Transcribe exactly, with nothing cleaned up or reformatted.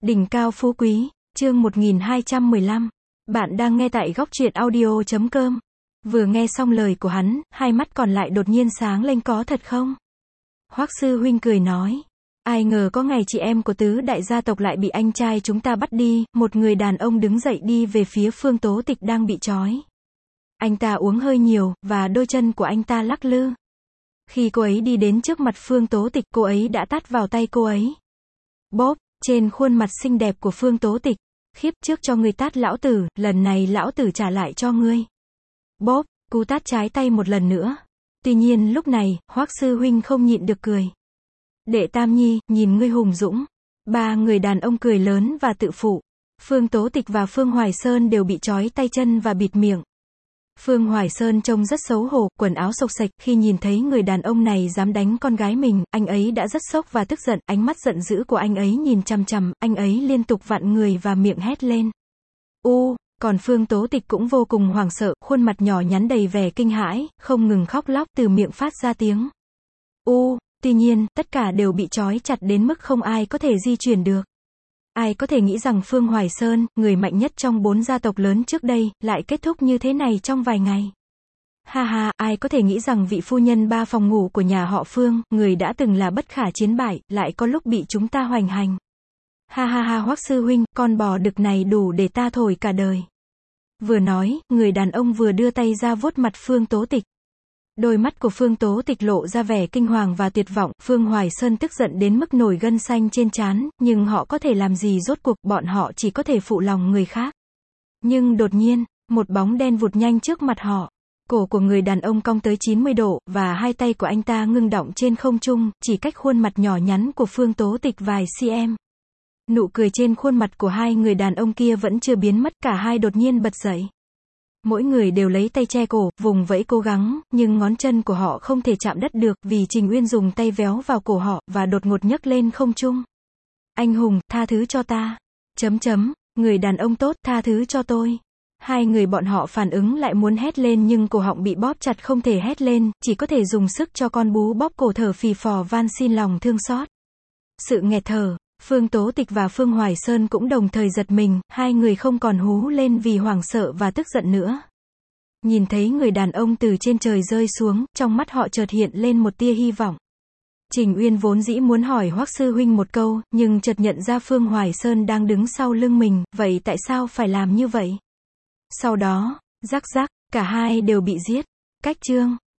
Đỉnh cao phú quý, chương một nghìn hai trăm mười lăm. Bạn đang nghe tại góc truyện audio chấm com. Vừa nghe xong lời của hắn, hai mắt còn lại đột nhiên sáng lên, có thật không? Hoắc sư huynh cười nói. Ai ngờ có ngày chị em của tứ đại gia tộc lại bị anh trai chúng ta bắt đi. Một người đàn ông đứng dậy đi về phía Phương Tố Tịch đang bị trói. Anh ta uống hơi nhiều, và đôi chân của anh ta lắc lư. Khi cô ấy đi đến trước mặt Phương Tố Tịch, cô ấy đã tát vào tay cô ấy. Bóp, trên khuôn mặt xinh đẹp của Phương Tố Tịch. Khiếp, trước cho ngươi tát lão tử, lần này lão tử trả lại cho ngươi. Bóp, cú tát trái tay một lần nữa. Tuy nhiên lúc này, Hoắc sư huynh không nhịn được cười. Đệ Tam Nhi, nhìn ngươi hùng dũng. Ba người đàn ông cười lớn và tự phụ. Phương Tố Tịch và Phương Hoài Sơn đều bị trói tay chân và bịt miệng. Phương Hoài Sơn trông rất xấu hổ, quần áo xộc xệch, khi nhìn thấy người đàn ông này dám đánh con gái mình, anh ấy đã rất sốc và tức giận, ánh mắt giận dữ của anh ấy nhìn chằm chằm, anh ấy liên tục vặn người và miệng hét lên. U, còn Phương Tố Tịch cũng vô cùng hoảng sợ, khuôn mặt nhỏ nhắn đầy vẻ kinh hãi, không ngừng khóc lóc, từ miệng phát ra tiếng. U, tuy nhiên, tất cả đều bị trói chặt đến mức không ai có thể di chuyển được. Ai có thể nghĩ rằng Phương Hoài Sơn, người mạnh nhất trong bốn gia tộc lớn trước đây, lại kết thúc như thế này trong vài ngày. Ha ha, ai có thể nghĩ rằng vị phu nhân ba phòng ngủ của nhà họ Phương, người đã từng là bất khả chiến bại, lại có lúc bị chúng ta hoành hành. Ha ha ha, Hoắc sư huynh, con bò đực này đủ để ta thổi cả đời. Vừa nói, người đàn ông vừa đưa tay ra vuốt mặt Phương Tố Tịch. Đôi mắt của Phương Tố Tịch lộ ra vẻ kinh hoàng và tuyệt vọng, Phương Hoài Sơn tức giận đến mức nổi gân xanh trên trán, nhưng họ có thể làm gì, rốt cuộc, bọn họ chỉ có thể phụ lòng người khác. Nhưng đột nhiên, một bóng đen vụt nhanh trước mặt họ. Cổ của người đàn ông cong tới chín mươi độ, và hai tay của anh ta ngưng đọng trên không trung, chỉ cách khuôn mặt nhỏ nhắn của Phương Tố Tịch vài cm. Nụ cười trên khuôn mặt của hai người đàn ông kia vẫn chưa biến mất, cả hai đột nhiên bật dậy. Mỗi người đều lấy tay che cổ, vùng vẫy cố gắng, nhưng ngón chân của họ không thể chạm đất được, vì Trình Uyên dùng tay véo vào cổ họ, và đột ngột nhấc lên không trung. Anh hùng, tha thứ cho ta. Chấm chấm, người đàn ông tốt, tha thứ cho tôi. Hai người bọn họ phản ứng lại muốn hét lên nhưng cổ họng bị bóp chặt, không thể hét lên, chỉ có thể dùng sức cho con bú bóp cổ, thở phì phò van xin lòng thương xót. Sự nghẹt thở. Phương Tố Tịch và Phương Hoài Sơn cũng đồng thời giật mình, hai người không còn hú lên vì hoảng sợ và tức giận nữa. Nhìn thấy người đàn ông từ trên trời rơi xuống, trong mắt họ chợt hiện lên một tia hy vọng. Trình Uyên vốn dĩ muốn hỏi Hoắc sư huynh một câu, nhưng chợt nhận ra Phương Hoài Sơn đang đứng sau lưng mình, vậy tại sao phải làm như vậy? Sau đó, rắc rắc, cả hai đều bị giết. Cách chương